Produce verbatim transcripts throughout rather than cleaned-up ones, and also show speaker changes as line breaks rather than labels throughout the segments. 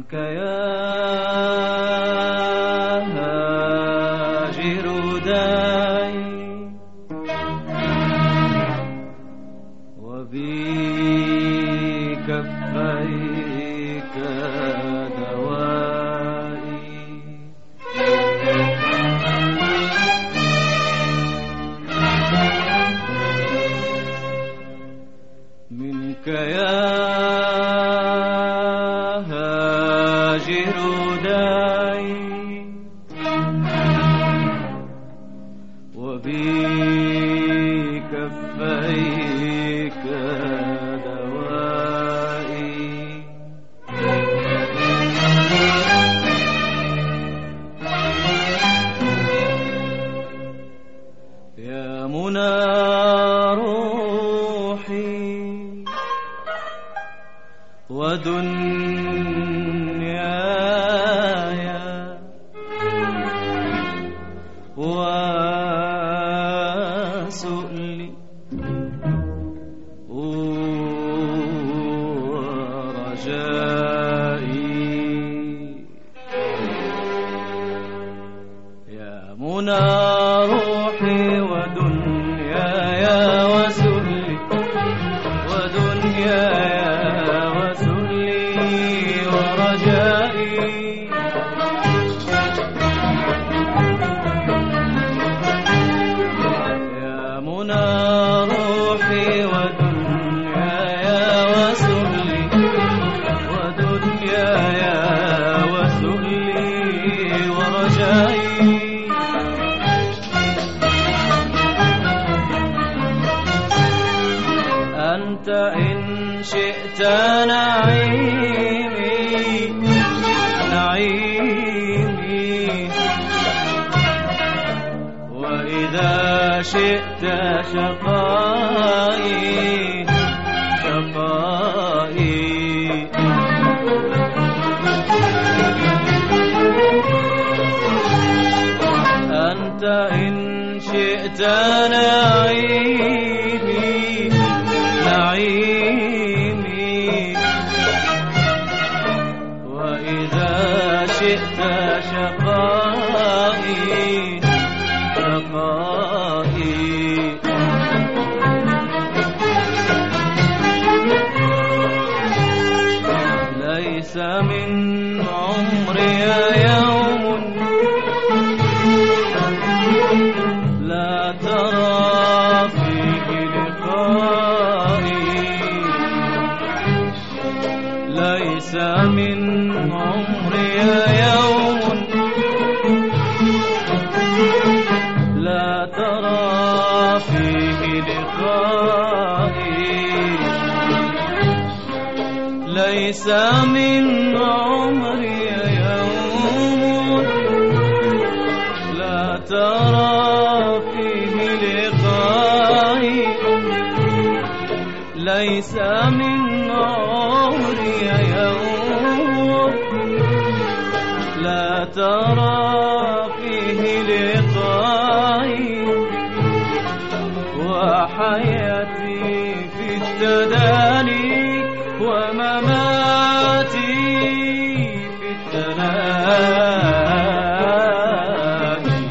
منك يا هاجر داعي وبكفيك دوائي منك يا هاجر داعي وبكفيك دوائي يا منى روحي ودنياي وسؤلي ورجائي يا منى روحي ودنياي وسؤلي ودنياي أنت إن شئت نعيمي نعيمي وإذا شئت شقائي شقائي أنت إن شئت نعيمي نعيمي وإذا شئت شقائي شقائي ليس من عمري يوم لا ترى فيه لقائي ليس من عمري يوم لا ترى فيه لقائي ليس من عمري يوم لا ترى فيه لقائي ليس من عمري يوم لا ترى فيه لقائي وحياتي في التداني ومماتي في التنادي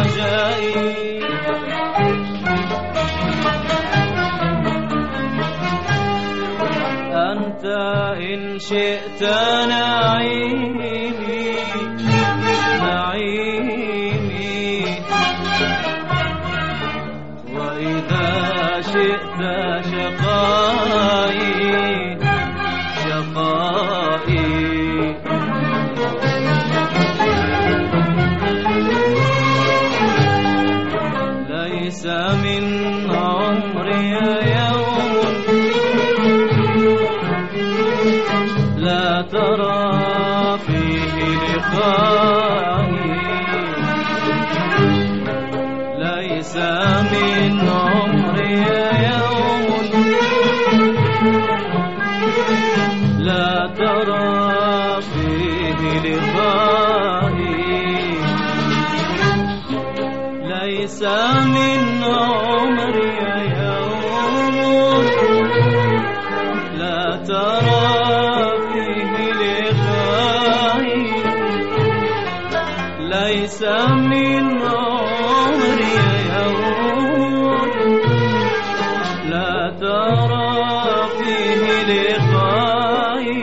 رجائي. أنت إن شئت نعيمي نعيمي، وإذا شئت شقائي شقائي. ليس من عمري يوم لا ترى فيه لقائي. ليس من عمري يوم لا ترى فيه لقائي. ليس من عمري يوم لا ترى فيه لقائي. ليس من عمري يوم لا ترى فيه لقائي.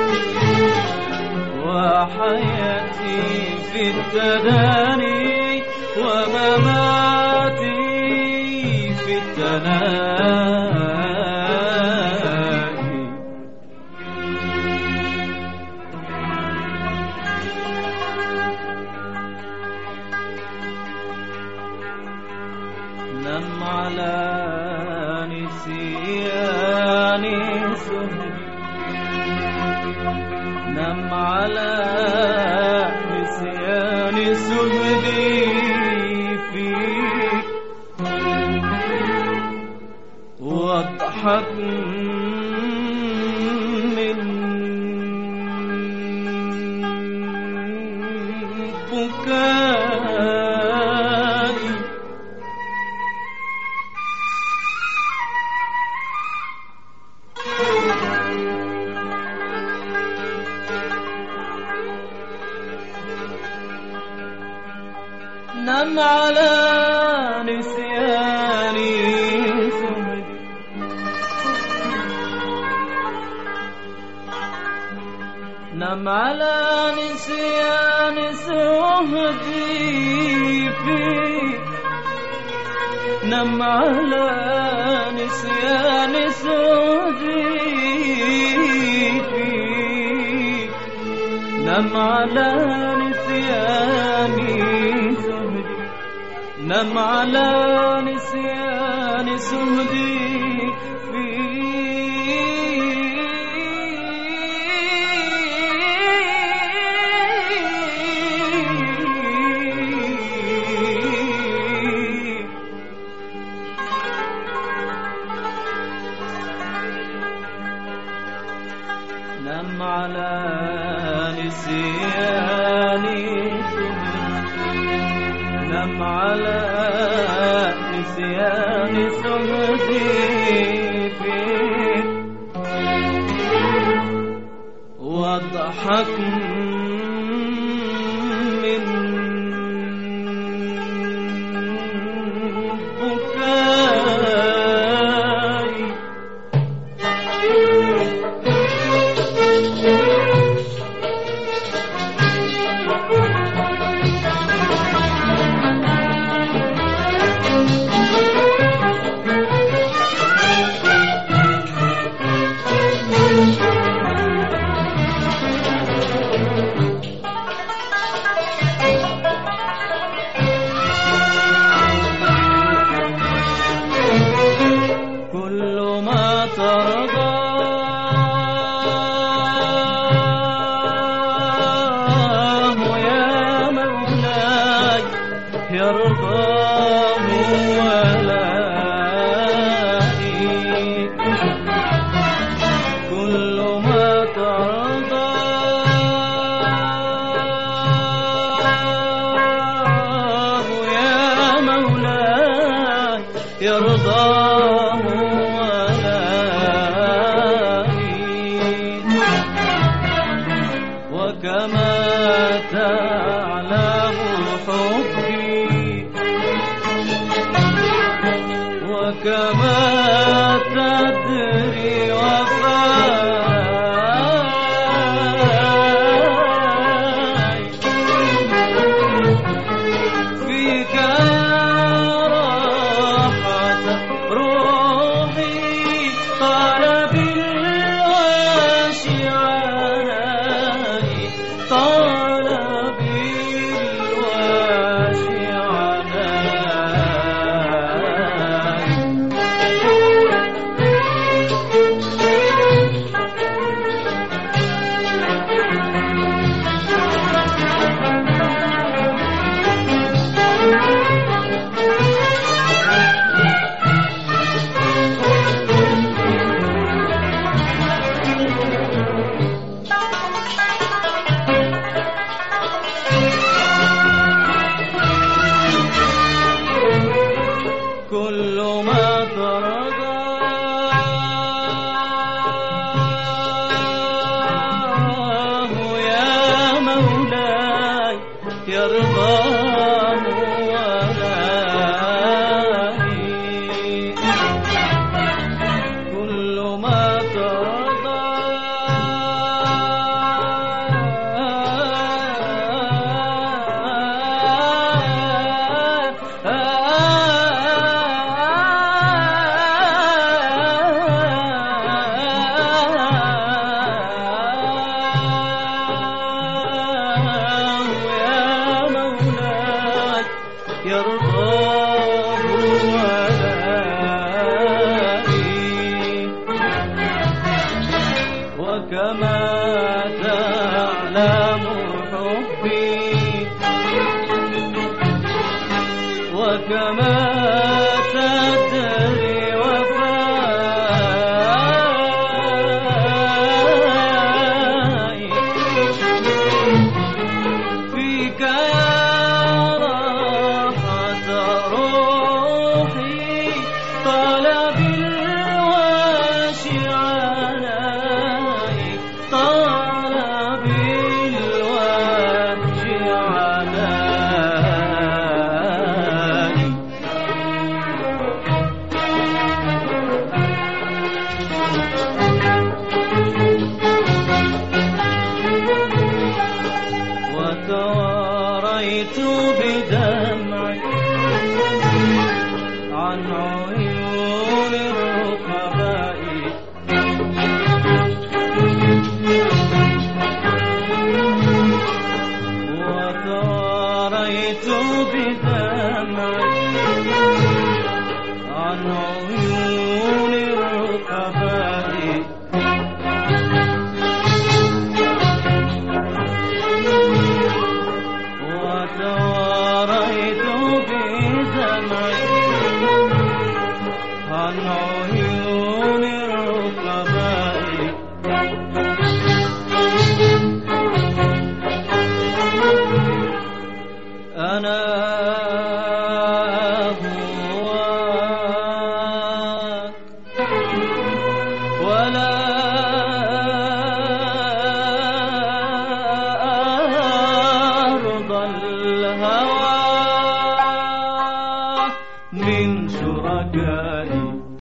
وحياتي في التداني ومماتي في التناهي. نم على نسيان سهدي، نم على نسيان سهدي فيك، واضحك من بكائي. نم على نسياني سهدي، نم على نسيان سهدي فيك، نم على نسيان سهدي فيك، نم على نسياني سهدي، نم على نسيان سهدي نم على نسياني سهدي، نم على نسياني سهدي فيك، واضحك من بكائي. كل ما ترضاه يا مولاي يرضاه ولائي، كل ما ترضاه يا مولاي يرضاه ولائي. وكما تعلم حبي يرضاه ولائي كل ما ترضى يرضاه ولائي وكما تعلم حبي وكما تدري وفائي فيك طلب الواشي عناي طلب الواشي عناي وتواريت بدمعي عن عيون الرقباء وتواريت بدمعي عن عيون الرقباء وتواريت بدمعي عن عيون الرقباء أنا هواك ولا أرضى الهوى من شركائي